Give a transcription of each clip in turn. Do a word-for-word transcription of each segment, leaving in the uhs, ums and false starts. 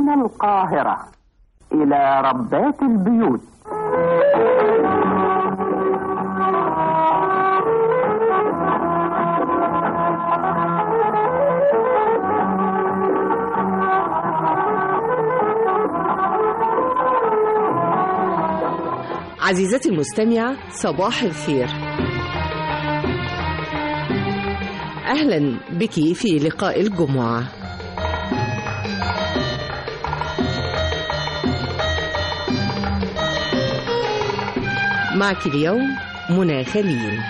من القاهرة إلى ربات البيوت. عزيزتي المستمعة، صباح الخير. أهلا بك في لقاء الجمعة. معك اليوم منى خليل.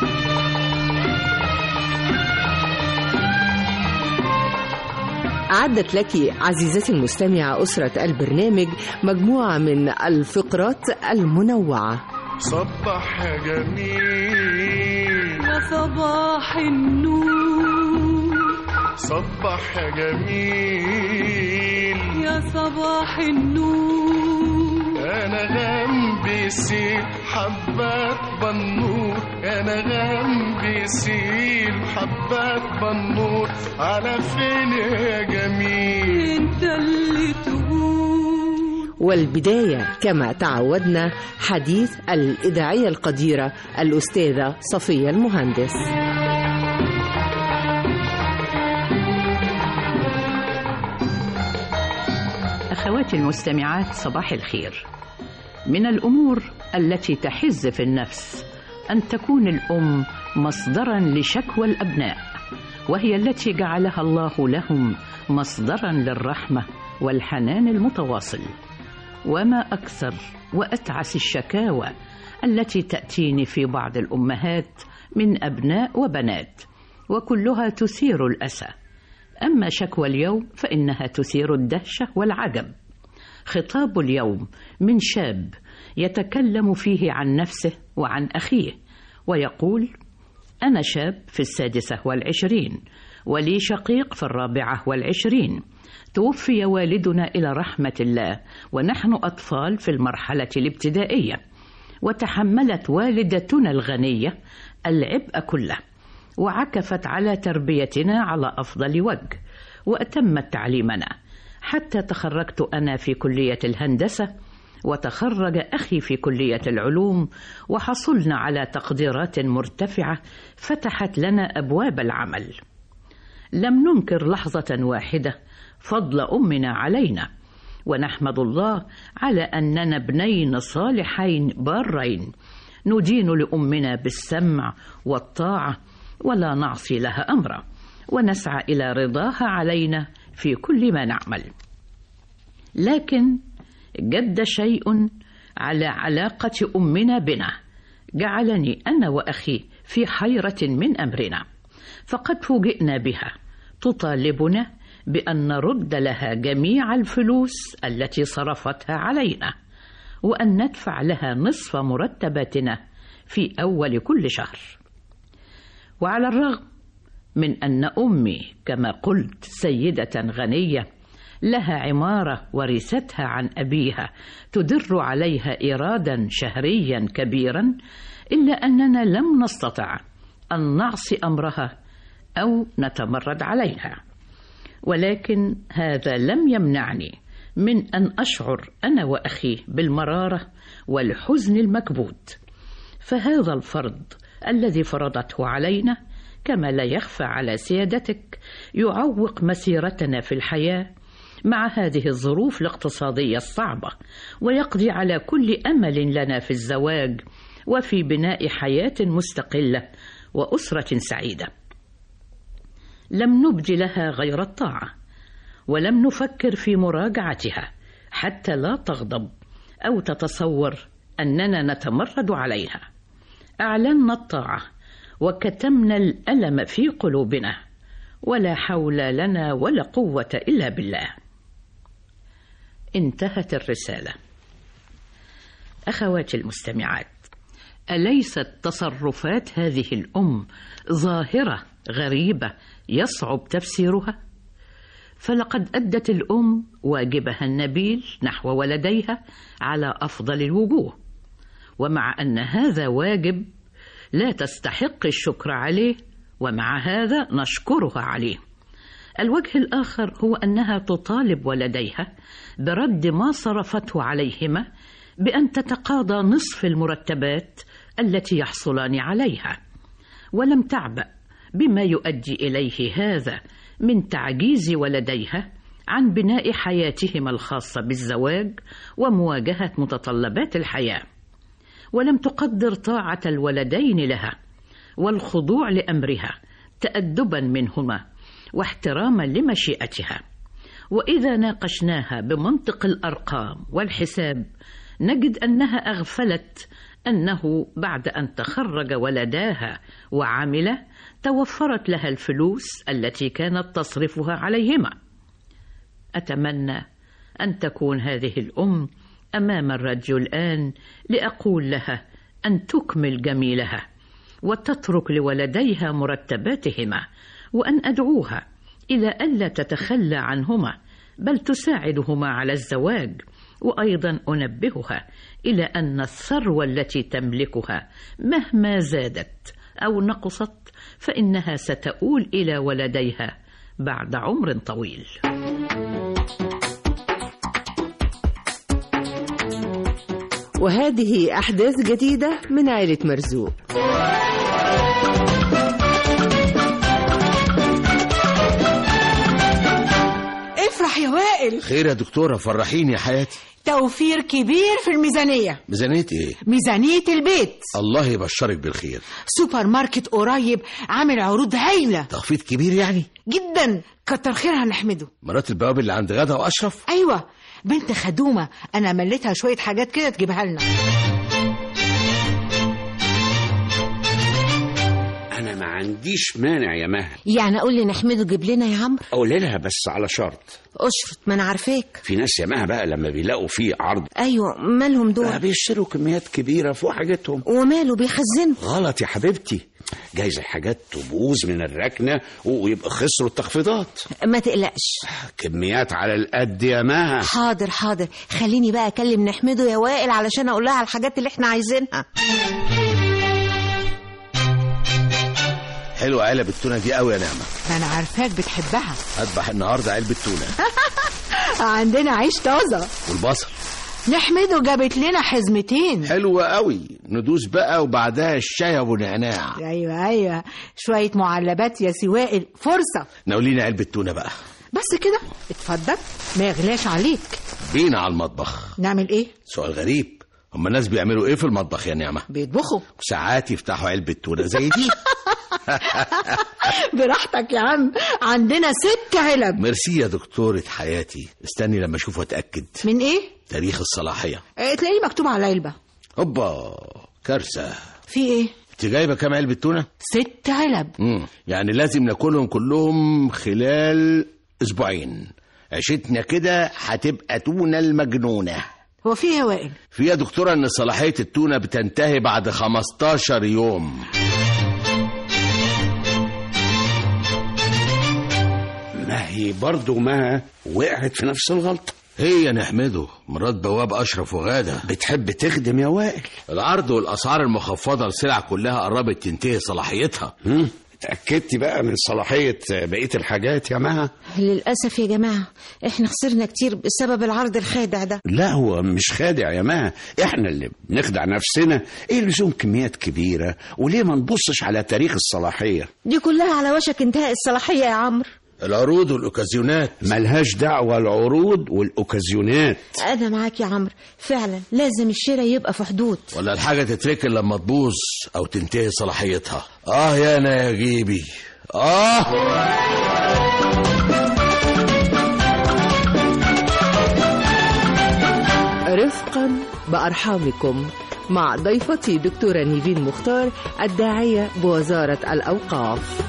أعدت لك عزيزتي المستمعة أسرة البرنامج مجموعة من الفقرات المنوعة. صبح يا جميل يا صباح النور، صبح يا جميل يا صباح النور، أنا جنبي سيل حبات بنور، أنا جنبي سيل حبات بنور، على فين يا جميل انت اللي تقول. والبداية كما تعودنا حديث الإذاعية القديرة الأستاذة صفية المهندس. أخواتي المستمعات، صباح الخير. من الأمور التي تحز في النفس أن تكون الأم مصدرا لشكوى الأبناء، وهي التي جعلها الله لهم مصدرا للرحمة والحنان المتواصل. وما أكثر وأتعس الشكاوى التي تأتيني في بعض الأمهات من أبناء وبنات، وكلها تثير الأسى. أما شكوى اليوم فإنها تثير الدهشة والعجب. خطاب اليوم من شاب يتكلم فيه عن نفسه وعن أخيه، ويقول: أنا شاب في السادسة والعشرين، ولي شقيق في الرابعة والعشرين. توفي والدنا إلى رحمة الله ونحن أطفال في المرحلة الابتدائية، وتحملت والدتنا الغنية العبء كله، وعكفت على تربيتنا على أفضل وجه، وأتمت تعليمنا حتى تخرجت أنا في كلية الهندسة، وتخرج أخي في كلية العلوم، وحصلنا على تقديرات مرتفعة فتحت لنا أبواب العمل. لم ننكر لحظة واحدة فضل أمنا علينا، ونحمد الله على أننا ابنين صالحين بارين ندين لأمنا بالسمع والطاعة، ولا نعصي لها أمرا، ونسعى إلى رضاها علينا في كل ما نعمل. لكن جد شيء على علاقة أمنا بنا جعلني أنا وأخي في حيرة من أمرنا، فقد فوجئنا بها تطالبنا بأن نرد لها جميع الفلوس التي صرفتها علينا، وأن ندفع لها نصف مرتباتنا في أول كل شهر. وعلى الرغم من أن أمي كما قلت سيدة غنية لها عمارة ورثتها عن أبيها تدر عليها إيرادا شهريا كبيرا، إلا أننا لم نستطع أن نعصي أمرها أو نتمرد عليها. ولكن هذا لم يمنعني من أن أشعر أنا وأخي بالمرارة والحزن المكبوت، فهذا الفرض الذي فرضته علينا كما لا يخفى على سيادتك يعوق مسيرتنا في الحياة مع هذه الظروف الاقتصادية الصعبة، ويقضي على كل أمل لنا في الزواج وفي بناء حياة مستقلة وأسرة سعيدة. لم نبد لها غير الطاعة، ولم نفكر في مراجعتها حتى لا تغضب أو تتصور أننا نتمرد عليها. أعلنا الطاعة وكتمنا الألم في قلوبنا، ولا حول لنا ولا قوة إلا بالله. انتهت الرسالة. أخواتي المستمعات، أليست تصرفات هذه الأم ظاهرة غريبة يصعب تفسيرها؟ فلقد أدت الأم واجبها النبيل نحو ولديها على أفضل الوجوه، ومع أن هذا واجب لا تستحق الشكر عليه، ومع هذا نشكرها عليه. الوجه الآخر هو أنها تطالب ولديها برد ما صرفته عليهما بأن تتقاضى نصف المرتبات التي يحصلان عليها، ولم تعبأ بما يؤدي إليه هذا من تعجيز ولديها عن بناء حياتهما الخاصة بالزواج ومواجهة متطلبات الحياة، ولم تقدر طاعة الولدين لها والخضوع لأمرها تأدبا منهما واحتراما لمشيئتها. وإذا ناقشناها بمنطق الأرقام والحساب نجد أنها أغفلت أنه بعد أن تخرج ولداها وعمل توفرت لها الفلوس التي كانت تصرفها عليهما. أتمنى أن تكون هذه الأم أمام الراديو الآن لأقول لها أن تكمل جميلها وتترك لولديها مرتباتهما، وأن أدعوها إلى ألا تتخلى عنهما بل تساعدهما على الزواج. وأيضا أنبهها إلى أن الثروة التي تملكها مهما زادت أو نقصت فإنها ستؤول إلى ولديها بعد عمر طويل. وهذه أحداث جديدة من عائلة مرزوق. افرح يا وائل. خير يا دكتورة، فرحيني يا حياتي. توفير كبير في الميزانية. ميزانية ايه؟ ميزانية البيت. الله يبشرك بالخير. سوبر ماركت قريب عامل عروض هايلة. تخفيض كبير يعني؟ جدا، كتر خيرها نحمده. مرات البواب اللي عند غدا وأشرف؟ أيوة، بنت خدومة، أنا مليتها شوية حاجات كده تجيبها لنا. أنا ما عنديش مانع يا مها. يعني أقول لي نحمده جيب لنا يا عمرو؟ أقول لها بس على شرط. أشرط، ما أنا عارفاك. في ناس يا مها بقى لما بيلاقوا فيه عرض. أيوة، مالهم دول؟ بيشتروا كميات كبيرة فوق حاجتهم. وماله بيخزنوا؟ غلط يا حبيبتي، جايز الحاجات تبوظ من الركنة ويبقى خسروا التخفيضات. ما تقلقش، كميات على القد يا مها. حاضر حاضر، خليني بقى أكلم نحمده يا وائل علشان أقول لها على الحاجات اللي احنا عايزينها. حلوة علبة التونة دي قوي يا نعمة. أنا عارفاك بتحبها. أذبح النهاردة علبة تونة. عندنا عيش طازة والبصل. نحمده جابت لنا حزمتين. حلوة قوي، ندوس بقى وبعدها الشاي ابو نعناع. ايوه ايوه، شوية معلبات يا سوائل، فرصة. ناولينا علبة تونة بقى. بس كده، اتفضل، ما يغلاش عليك. بينا على المطبخ. نعمل ايه؟ سؤال غريب، هم الناس بيعملوا ايه في المطبخ يا نعمة؟ بيطبخوا. وساعات يفتحوا علبة تونة زي دي. براحتك يا عم، عندنا ست علب. ميرسي يا دكتورة حياتي. استني لما اشوف واتأكد. من ايه؟ تاريخ الصلاحية. اه تلاقيه مكتوب على العلبة. هوبا، كارثة. في ايه؟ انت جايبة كام علبة تونة؟ ست علب. امم يعني لازم ناكلهم كلهم خلال اسبوعين. عيشتنا كده هتبقى تونة المجنونة. هو في ايه يا وائل؟ في يا دكتورة ان صلاحية التونة بتنتهي بعد خمستاشر يوم. ما هي برضو ما وقعت في نفس الغلطة. هي نحمده مرات بواب أشرف وغادة بتحب تخدم يا وائل. العرض والأسعار المخفضة للسلع كلها قربت تنتهي صلاحيتها. هم؟ اتأكدتي بقى من صلاحية بقية الحاجات يا مها؟ للأسف يا جماعة احنا خسرنا كتير بسبب العرض الخادع ده. لا هو مش خادع يا مها، احنا اللي بنخدع نفسنا. ايه لزوم كميات كبيرة؟ وليه ما نبصش على تاريخ الصلاحية؟ دي كلها على وشك انتهاء الصلاحية يا عمرو. العروض والأوكازيونات ملهاش دعوة العروض والأوكازيونات. أنا معاك يا عمرو، فعلا لازم الشراء يبقى في حدود، ولا الحاجة تتركن لما تبوظ أو تنتهي صلاحيتها. آه يا أنا يا جيبي آه. رفقا بأرحامكم مع ضيفتي دكتورة نيفين مختار، الداعية بوزارة الأوقاف.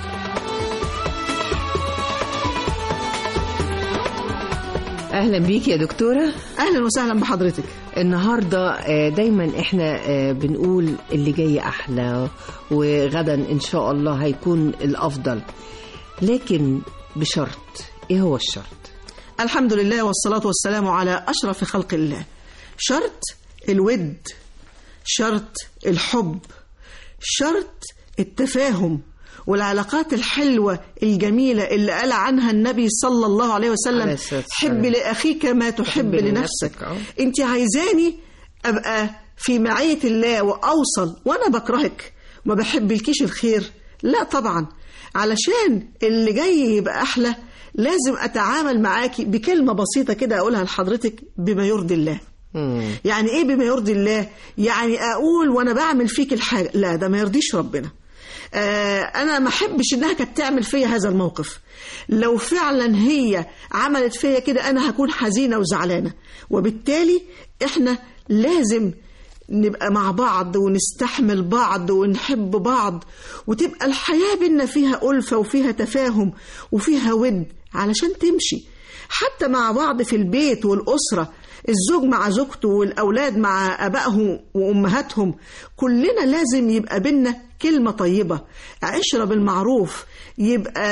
أهلا بيك يا دكتورة. أهلا وسهلا بحضرتك. النهاردة دايما احنا بنقول اللي جاي أحلى، وغدا إن شاء الله هيكون الأفضل، لكن بشرط. إيه هو الشرط؟ الحمد لله والصلاة والسلام على أشرف خلق الله. شرط الود، شرط الحب، شرط التفاهم، والعلاقات الحلوة الجميلة اللي قال عنها النبي صلى الله عليه وسلم حب لأخيك ما تحب لنفسك. انت عايزاني أبقى في معية الله وأوصل وأنا بكرهك ما بحب الكيش الخير؟ لا طبعا. علشان اللي جاي يبقى أحلى لازم أتعامل معاكي بكلمة بسيطة كده أقولها لحضرتك بما يرضي الله. مم. يعني إيه بما يرضي الله؟ يعني أقول وأنا بعمل فيك الحاجة لا ده ما يرضيش ربنا. آه أنا ما أحبش إنها كانت تعمل فيا هذا الموقف. لو فعلا هي عملت فيا كده أنا هكون حزينة وزعلانة. وبالتالي إحنا لازم نبقى مع بعض ونستحمل بعض ونحب بعض وتبقى الحياة بينا فيها ألفة وفيها تفاهم وفيها ود علشان تمشي. حتى مع بعض في البيت والأسرة، الزوج مع زوجته والأولاد مع أبائهم وأمهاتهم، كلنا لازم يبقى بينا كلمة طيبة، عشرة بالمعروف، يبقى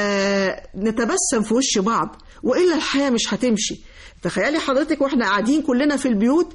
نتبسم في وش بعض، وإلا الحياة مش هتمشي. تخيلي حضرتك وإحنا قاعدين كلنا في البيوت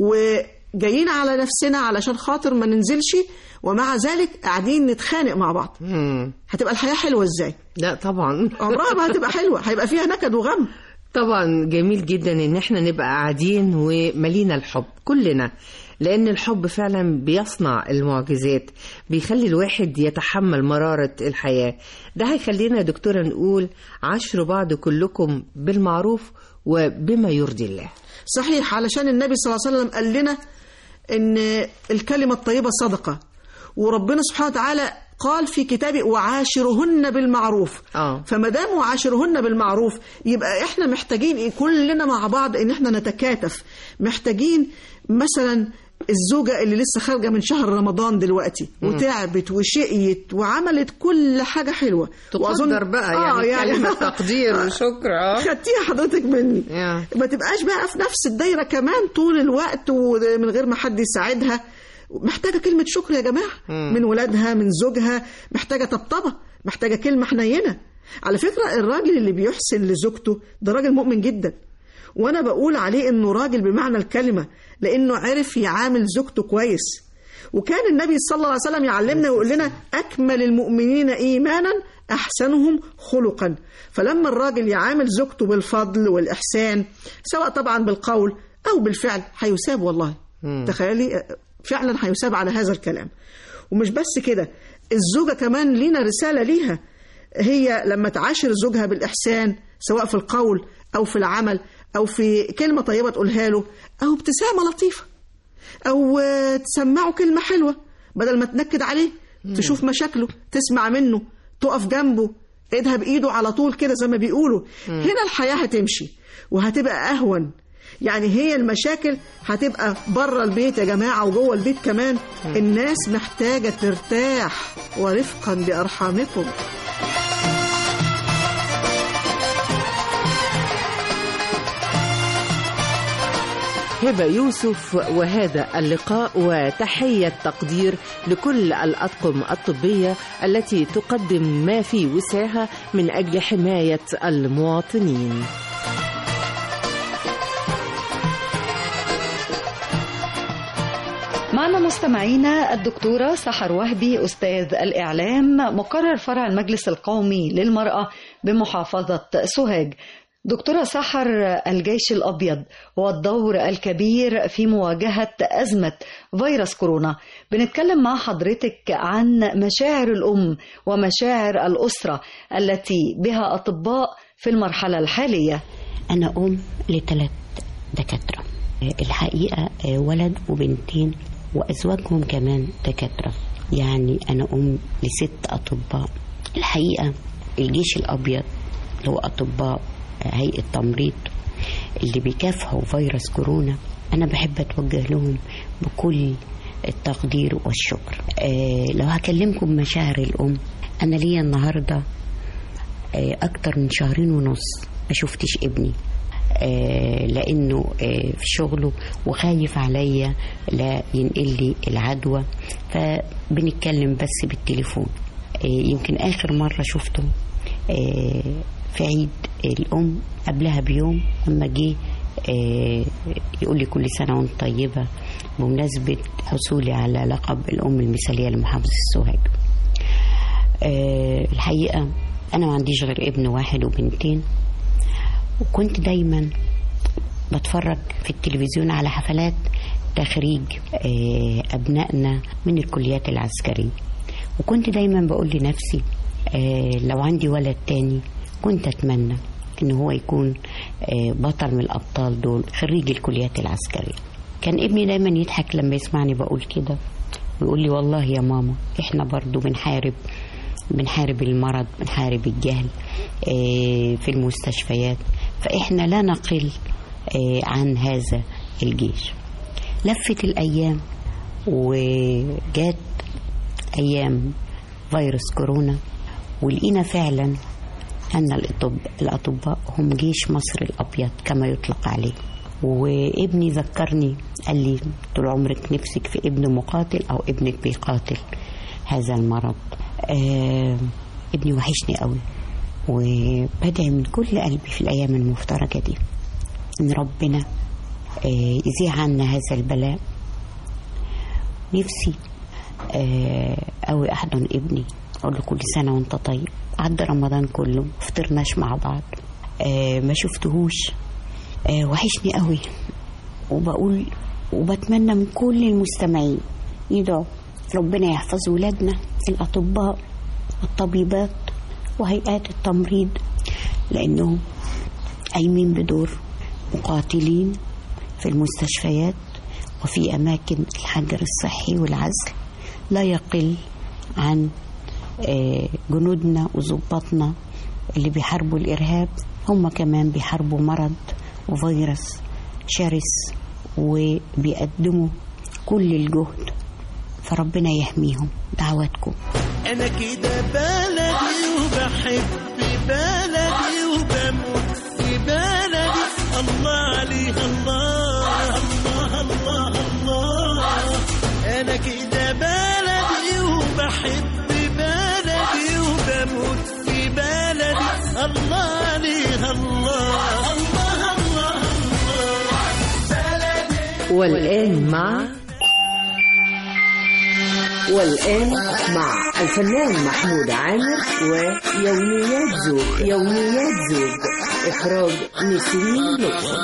وجايين على نفسنا علشان خاطر ما ننزلش، ومع ذلك قاعدين نتخانق مع بعض. مم. هتبقى الحياة حلوة ازاي؟ لا طبعا عمرها ما هتبقى حلوة، هيبقى فيها نكد وغم. طبعا جميل جدا ان احنا نبقى قاعدين وملينا الحب كلنا، لأن الحب فعلا بيصنع المعجزات، بيخلي الواحد يتحمل مرارة الحياة. ده هيخلينا يا دكتورة نقول عاشروا بعض كلكم بالمعروف وبما يرضي الله. صحيح، علشان النبي صلى الله عليه وسلم قال لنا إن الكلمة الطيبة صدقة، وربنا سبحانه وتعالى قال في كتابه وعاشرهن بالمعروف. آه. فما دام وعاشرهن بالمعروف يبقى احنا محتاجين كلنا مع بعض ان احنا نتكاتف. محتاجين مثلا الزوجة اللي لسه خارجة من شهر رمضان دلوقتي وتعبت وشقيت وعملت كل حاجة حلوة، تقدر بقى يعني, آه يعني كلمة تقدير وشكر. اه خدتيها حضرتك مني. yeah. ما تبقاش بقى في نفس الدايرة كمان طول الوقت ومن غير ما حد يساعدها. محتاجة كلمة شكر يا جماعة. مم. من ولادها، من زوجها، محتاجة طبطبة، محتاجة كلمة حنينة. على فكرة الراجل اللي بيحسن لزوجته ده راجل مؤمن جدا، وأنا بقول عليه إنه راجل بمعنى الكلمة، لأنه عرف يعامل زوجته كويس. وكان النبي صلى الله عليه وسلم يعلمنا ويقول لنا أكمل المؤمنين إيمانا أحسنهم خلقا. فلما الراجل يعامل زوجته بالفضل والإحسان سواء طبعا بالقول أو بالفعل هيثاب. والله مم. تخيلي فعلا هيثاب على هذا الكلام. ومش بس كده، الزوجة كمان لينا رسالة ليها، هي لما تعاشر زوجها بالإحسان سواء في القول أو في العمل أو في كلمة طيبة تقولها له أو ابتسامة لطيفة أو تسمعه كلمة حلوة بدل ما تنكد عليه. مم. تشوف مشاكله، تسمع منه، تقف جنبه، ايدها بإيده على طول كده زي ما بيقولوا. مم. هنا الحياة هتمشي وهتبقى أهون. يعني هي المشاكل هتبقى بره البيت يا جماعة وجوه البيت كمان. م. الناس محتاجة ترتاح ورفقا بأرحامكم. هبة يوسف، وهذا اللقاء وتحية تقدير لكل الأطقم الطبية التي تقدم ما في وسعها من أجل حماية المواطنين. معنا مستمعينا الدكتورة سحر وهبي، أستاذ الإعلام، مقرر فرع المجلس القومي للمرأة بمحافظة سوهاج. دكتورة سحر، الجيش الأبيض والدور الكبير في مواجهة أزمة فيروس كورونا، بنتكلم مع حضرتك عن مشاعر الأم ومشاعر الأسرة التي بها أطباء في المرحلة الحالية. أنا أم لثلاث دكاترة الحقيقة، ولد وبنتين وأزواجهم كمان دكاترة، يعني أنا أم لست أطباء. الحقيقة الجيش الأبيض اللي هو أطباء هيئة تمريض اللي بيكافحوا فيروس كورونا، أنا بحب أتوجه لهم بكل التقدير والشكر. أه لو هكلمكم بمشاعر الأم، أنا ليا النهاردة أه أكتر من شهرين ونص ما شفتش ابني، آه لأنه آه في شغله وخايف عليا لا ينقل لي العدوى، فبنتكلم بس بالتليفون. آه يمكن آخر مرة شفته آه في عيد الأم قبلها بيوم، لما جه آه يقول لي كل سنة وانت طيبة بمناسبة حصولي على لقب الأم المثالية لمحافظة السوهاج. أه الحقيقة أنا ما عنديش غير ابن واحد وبنتين، وكنت دايما بتفرج في التلفزيون على حفلات تخريج أه أبنائنا من الكليات العسكرية، وكنت دايما بقول لنفسي أه لو عندي ولد تاني كنت أتمنى إن هو يكون أه بطل من الأبطال دول خريج الكليات العسكرية. كان ابني دايما يضحك لما يسمعني بقول كده ويقول لي والله يا ماما احنا برضو بنحارب بنحارب المرض، بنحارب الجهل في المستشفيات، فاحنا لا نقل عن هذا الجيش. لفت الأيام وجات أيام فيروس كورونا، ولقينا فعلا أن الأطباء هم جيش مصر الأبيض كما يطلق عليه. وابني ذكرني قال لي طول عمرك نفسك في ابن مقاتل أو ابنك بيقاتل هذا المرض. آه ابني وحشني قوي، وبدعي من كل قلبي في الأيام المفترجة دي إن ربنا آه يزيح عنا هذا البلاء. نفسي آه قوي أحضن ابني أقول له كل سنة وانت طيب. عدى رمضان كله فطرناش مع بعض، آه ما شفتهوش. آه وحشني قوي، وبقول وبتمنى من كل المستمعين يدعوا ربنا يحفظ ولادنا الأطباء والطبيبات وهيئات التمريض، لأنهم قايمين بدور مقاتلين في المستشفيات وفي أماكن الحجر الصحي والعزل لا يقل عن آه جنودنا وضباطنا اللي بيحاربوا الإرهاب. هم كمان بيحاربوا مرض وفيروس شرس وبيقدموا كل الجهد، فربنا يحميهم. دعواتكم. أنا كده بلدي وبحب بلدي وبموت في بلدي، الله عليها الله الله الله الله. أنا كده بلدي وبحب بلدي وبموت في بلدي، الله عليها الله الله الله الله. والآن مع والآن مع الفنان محمود عامر ويوميات زوج. يوميات زوج إخراج نسرين لطفي.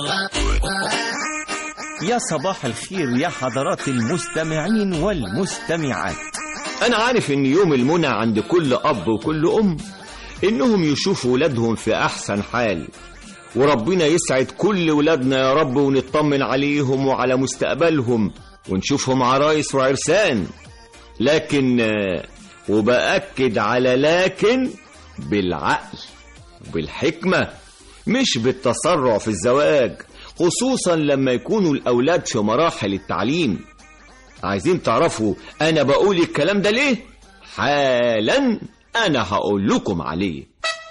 يا صباح الخير يا حضرات المستمعين والمستمعات. أنا عارف إن يوم المنى عند كل أب وكل أم إنهم يشوفوا ولادهم في أحسن حال، وربنا يسعد كل ولادنا يا رب، ونطمن عليهم وعلى مستقبلهم ونشوفهم عرايس وعرسان. لكن وبأكد على لكن بالعقل وبالحكمة، مش بالتسرع في الزواج، خصوصا لما يكونوا الأولاد في مراحل التعليم. عايزين تعرفوا أنا بقول الكلام ده ليه؟ حالا أنا هقول لكم عليه.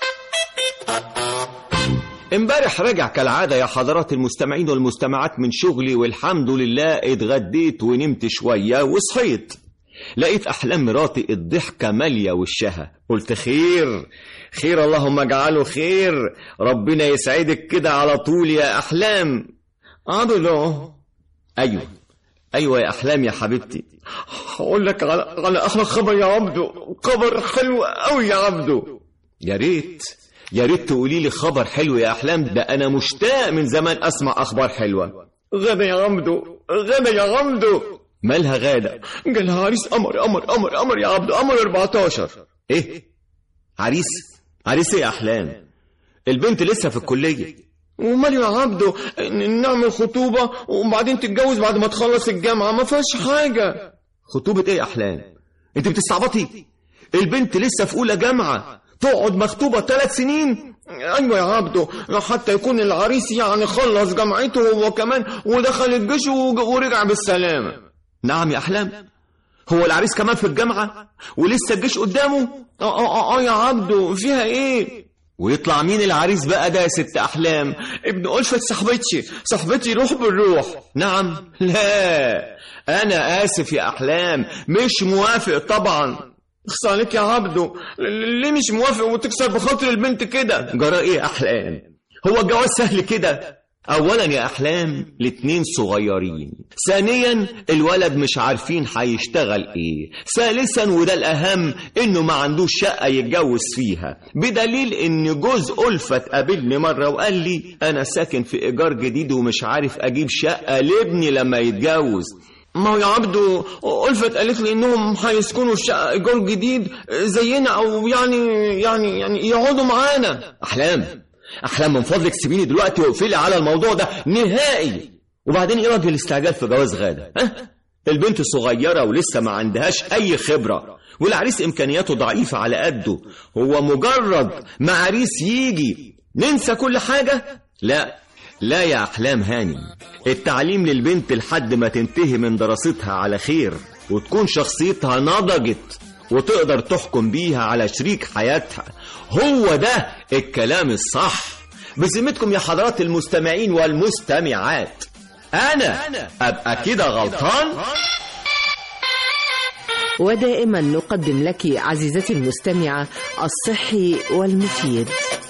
امبارح راجع كالعادة يا حضرات المستمعين والمستمعات من شغلي، والحمد لله اتغديت ونمت شوية وصحيت، لقيت أحلام مراتي الضحكة مالية وشها. قلت خير خير اللهم اجعله خير، ربنا يسعدك كده على طول يا أحلام. عبدو أيوه أيوه يا أحلام يا حبيبتي، هقول لك على على أحلى خبر يا عبدو، خبر حلو قوي يا عبدو. يا ريت يا ريت تقولي لي خبر حلو يا أحلام، ده أنا مشتاق من زمان أسمع أخبار حلوة. غدا يا عبدو، غدا يا عبدو. مالها غادة؟ جالها عريس قمر قمر قمر قمر يا عبدو، قمر أربعتاشر. إيه؟ عريس؟ عريس إيه يا أحلام؟ البنت لسه في الكلية. ومال يا عبدو نعمل خطوبة وبعدين تتجوز بعد ما تخلص الجامعة، ما فيهاش حاجة. خطوبة إيه يا أحلام؟ أنت بتستعبطي؟ البنت لسه في أولى جامعة، تقعد مخطوبة ثلاث سنين؟ أيوة يا عبدو، حتى يكون العريس يعني خلص جامعته هو كمان ودخل الجيش ورجع بالسلامة. نعم يا أحلام، هو العريس كمان في الجامعة ولسه الجيش قدامه؟ آه آه آه يا عبدو فيها إيه؟ ويطلع مين العريس بقى ده يا ست أحلام؟ ابن ألفة صاحبتي، صاحبتي روح بالروح. نعم؟ لا أنا آسف يا أحلام، مش موافق طبعا. اخص عليك يا عبدو، ليه مش موافق وتكسر بخاطر البنت كده؟ جرى ايه يا أحلام؟ هو الجواز سهل كده؟ اولا يا احلام الاتنين صغيرين، ثانيا الولد مش عارفين هيشتغل ايه، ثالثا وده الاهم انه ما عندوش شقة يتجوز فيها، بدليل ان جوز ألفت قابلني مرة وقال لي انا ساكن في ايجار جديد ومش عارف اجيب شقة لابني لما يتجوز. ما هو يا عبدو ألفت قالت لي انهم هيسكنوا في شقة ايجار جديد زينا، او يعني يعني يعني يقعدوا معانا. احلام احلام من فضلك سيبيني دلوقتي واقفلي على الموضوع ده نهائي. وبعدين ايه راجل الاستعجال في جواز غاده؟ ها البنت صغيره ولسه ما عندهاش اي خبره، والعريس امكانياته ضعيفه على قده، هو مجرد ما عريس يجي ننسى كل حاجه؟ لا لا يا احلام هاني، التعليم للبنت لحد ما تنتهي من دراستها على خير وتكون شخصيتها نضجت وتقدر تحكم بيها على شريك حياتها، هو ده الكلام الصح. بذمتكم يا حضرات المستمعين والمستمعات، أنا أبقى كده غلطان؟ ودائما نقدم لك عزيزتي المستمعة الصحي والمفيد.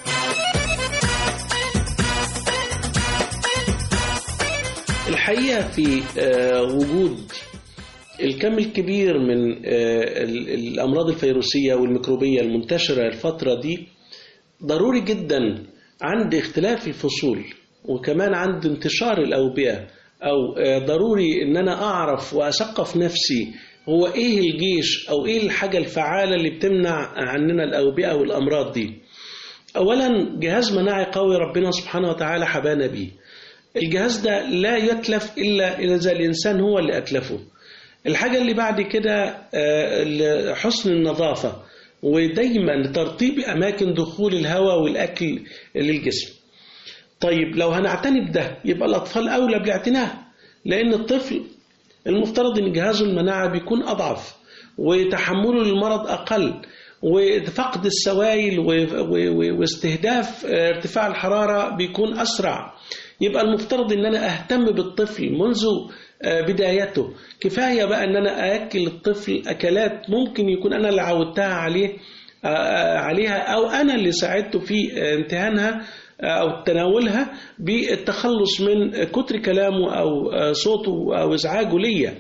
الحقيقة في وجود الكم الكبير من الأمراض الفيروسية والميكروبية المنتشرة الفترة دي، ضروري جدا عند اختلاف الفصول وكمان عند انتشار الأوبئة، أو ضروري أن أنا أعرف وأثقف نفسي هو إيه الجيش أو إيه الحاجة الفعالة اللي بتمنع عننا الأوبئة والأمراض دي. أولا جهاز مناعي قوي ربنا سبحانه وتعالى حبانا بيه. الجهاز ده لا يتلف إلا إذا الإنسان هو اللي أتلفه. الحاجة اللي بعد كده حسن النظافة، ودايما ترطيب أماكن دخول الهواء والأكل للجسم. طيب لو هنعتني بده يبقى الأطفال أولى بالاعتناء، لأن الطفل المفترض أن جهازه المناعة بيكون أضعف وتحمله للمرض أقل، وفقد السوائل واستهداف ارتفاع الحرارة بيكون أسرع. يبقى المفترض أن أنا أهتم بالطفل منذ بدايته. كفاية بقى أن أنا أكل الطفل أكلات ممكن يكون أنا اللي عودتها عليه عليها، أو أنا اللي ساعدته في امتهانها أو تناولها بالتخلص من كتر كلامه أو صوته أو إزعاجه ليا.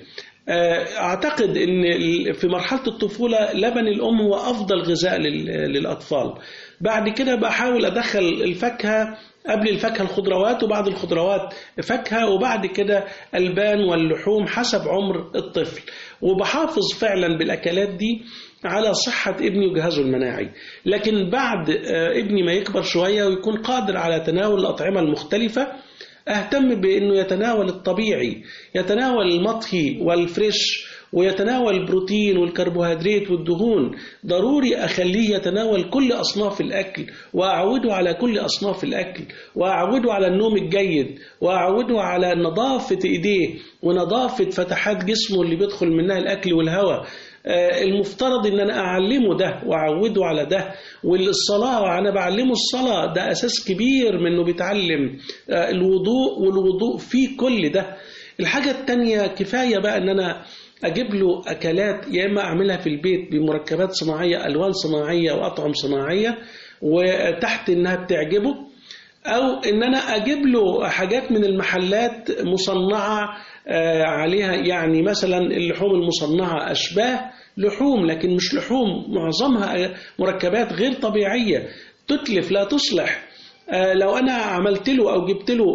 أعتقد أن في مرحلة الطفولة لبن الأم هو أفضل غذاء للأطفال. بعد كده بحاول أدخل الفاكهة، قبل الفاكهة الخضروات، وبعد الخضروات فاكهة، وبعد كده البان واللحوم حسب عمر الطفل. وبحافظ فعلا بالأكلات دي على صحة ابني وجهازه المناعي. لكن بعد ابني ما يكبر شوية ويكون قادر على تناول الأطعمة المختلفة، أهتم بأنه يتناول الطبيعي، يتناول المطهي والفريش، ويتناول البروتين والكربوهيدرات والدهون. ضروري أخليه يتناول كل أصناف الأكل، وأعوده على كل أصناف الأكل، وأعوده على النوم الجيد، وأعوده على نظافة إيديه ونظافة فتحات جسمه اللي بيدخل منها الأكل والهواء. المفترض ان انا اعلمه ده واعوده على ده. والصلاة انا بعلمه الصلاة، ده اساس كبير منه بيتعلم الوضوء، والوضوء فيه كل ده. الحاجة التانية كفاية بقى ان انا اجيب له اكلات يا اما اعملها في البيت بمركبات صناعية، الوان صناعية واطعم صناعية، وتحت انها بتعجبه، او ان انا اجيب له حاجات من المحلات مصنعة عليها، يعني مثلا اللحوم المصنعة أشباه لحوم لكن مش لحوم، معظمها مركبات غير طبيعية تتلف لا تصلح. لو أنا عملت له أو جبت له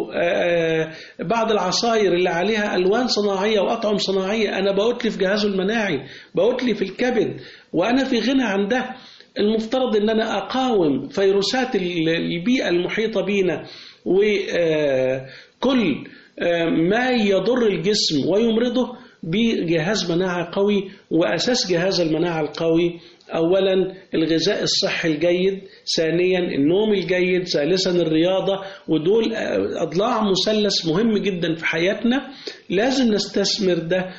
بعض العصاير اللي عليها ألوان صناعية وأطعم صناعية، أنا بأتلف جهازه المناعي، بأتلف الكبد، وأنا في غنى عن ده. المفترض أن أنا أقاوم فيروسات البيئة المحيطة بينا وكل ما يضر الجسم ويمرضه بجهاز مناعة قوي. وأساس جهاز المناعة القوي أولا الغذاء الصحي الجيد، ثانيا النوم الجيد، ثالثا الرياضة. ودول أضلاع مثلث مهم جدا في حياتنا، لازم نستثمر ده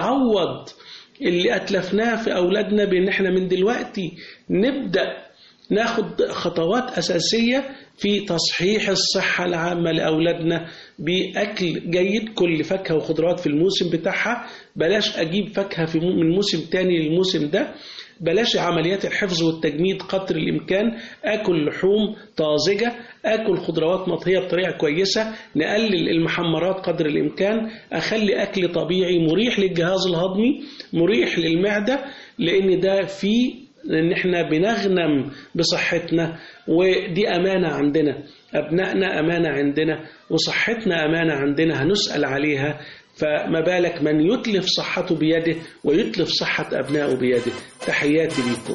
ونعوض اللي أتلفناه في أولادنا، بأن احنا من دلوقتي نبدأ ناخد خطوات أساسية في تصحيح الصحة العامة لأولادنا بأكل جيد، كل فاكهة وخضروات في الموسم بتاعها، بلاش أجيب فاكهة في من موسم تاني للموسم ده، بلاش عمليات الحفظ والتجميد قدر الإمكان، أكل لحوم طازجة، أكل خضروات مطهية بطريقة كويسة، نقلل المحمرات قدر الإمكان، أخلي أكل طبيعي مريح للجهاز الهضمي، مريح للمعدة، لأن ده فيه إن إحنا بنغنم بصحتنا، ودي أمانة عندنا، أبنائنا أمانة عندنا، وصحتنا أمانة عندنا هنسأل عليها، فما بالك من يتلف صحته بيده ويتلف صحة أبنائه بيده. تحياتي لكم.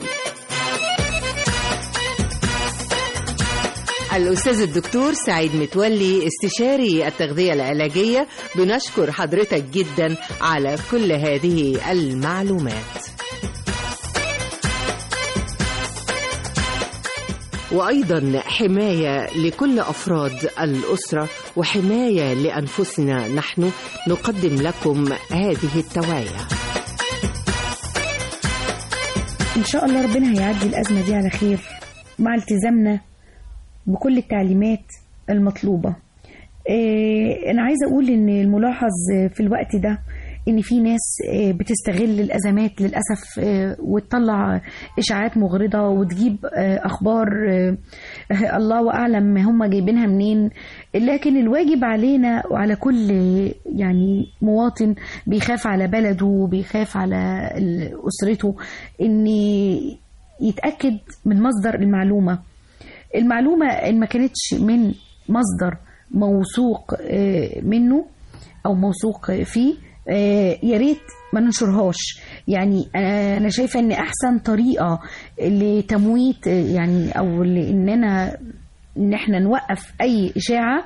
الأستاذ الدكتور سعيد متولي استشاري التغذية العلاجية، بنشكر حضرتك جدا على كل هذه المعلومات. وأيضا حماية لكل أفراد الأسرة وحماية لأنفسنا نحن، نقدم لكم هذه التوعية. إن شاء الله ربنا هيعدي الأزمة دي على خير مع التزامنا بكل التعليمات المطلوبة. إيه أنا عايزة أقول إن الملاحظ في الوقت ده إن في ناس بتستغل الأزمات للأسف وتطلع إشاعات مغرضة وتجيب أخبار الله أعلم هم جايبينها منين، لكن الواجب علينا وعلى كل يعني مواطن بيخاف على بلده وبيخاف على أسرته إن يتأكد من مصدر المعلومة. المعلومة إن ما كانتش من مصدر موثوق منه أو موثوق فيه يا ريت ما ننشرهاش. يعني انا شايفه ان احسن طريقه لتمويت يعني او لاننا ان احنا نوقف اي اشاعه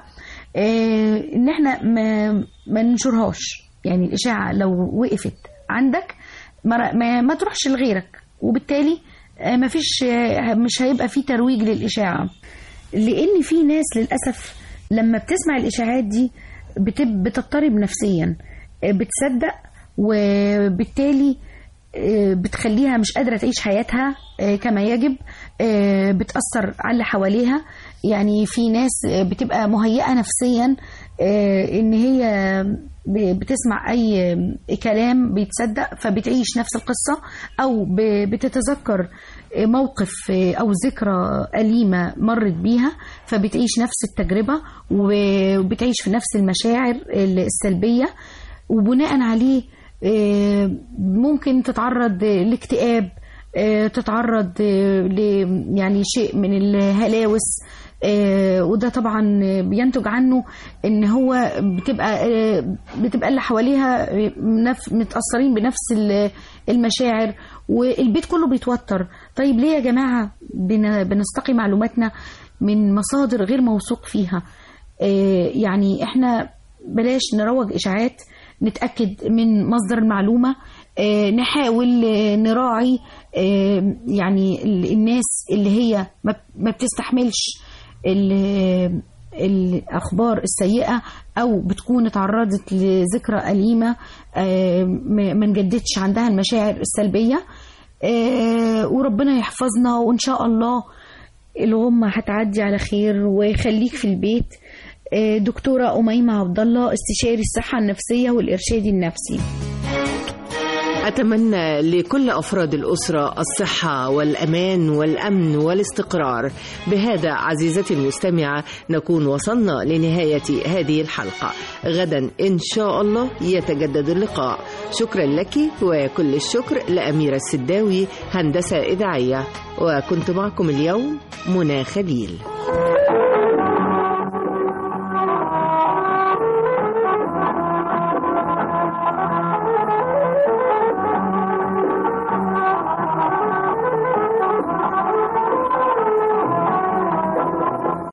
ان احنا ما, ما ننشرهاش. يعني الاشاعه لو وقفت عندك ما, ما, ما تروحش لغيرك، وبالتالي ما فيش مش هيبقى في ترويج للاشاعه، لان في ناس للاسف لما بتسمع الاشاعات دي بتضطرب نفسيا، بتصدق، وبالتالي بتخليها مش قادرة تعيش حياتها كما يجب، بتأثر على اللي حواليها. يعني في ناس بتبقى مهيئة نفسيا ان هي بتسمع اي كلام بيتصدق فبتعيش نفس القصة، او بتتذكر موقف او ذكرى أليمة مرت بيها فبتعيش نفس التجربة وبتعيش في نفس المشاعر السلبية، وبناء عليه ممكن تتعرض لاكتئاب، تتعرض ل يعني شيء من الهلاوس، وده طبعا بينتج عنه ان هو بتبقى بتبقى اللي حواليها متأثرين بنفس المشاعر والبيت كله بيتوتر. طيب ليه يا جماعة بنستقي معلوماتنا من مصادر غير موثوق فيها؟ يعني احنا بلاش نروج إشاعات، نتأكد من مصدر المعلومة، نحاول نراعي يعني الناس اللي هي ما بتستحملش الأخبار السيئة أو بتكون اتعرضت لذكرى أليمة ما نجددش عندها المشاعر السلبية، وربنا يحفظنا وإن شاء الله الغمة هتعدي على خير. ويخليك في البيت. دكتورة أميمة عبد الله، استشاري الصحة النفسية والإرشاد النفسي. أتمنى لكل أفراد الأسرة الصحة والأمان والأمن والاستقرار. بهذا عزيزتي المستمعة نكون وصلنا لنهاية هذه الحلقة. غدا إن شاء الله يتجدد اللقاء. شكرا لك وكل الشكر لأميرة السداوي هندسة إذاعية، وكنت معكم اليوم منى خليل.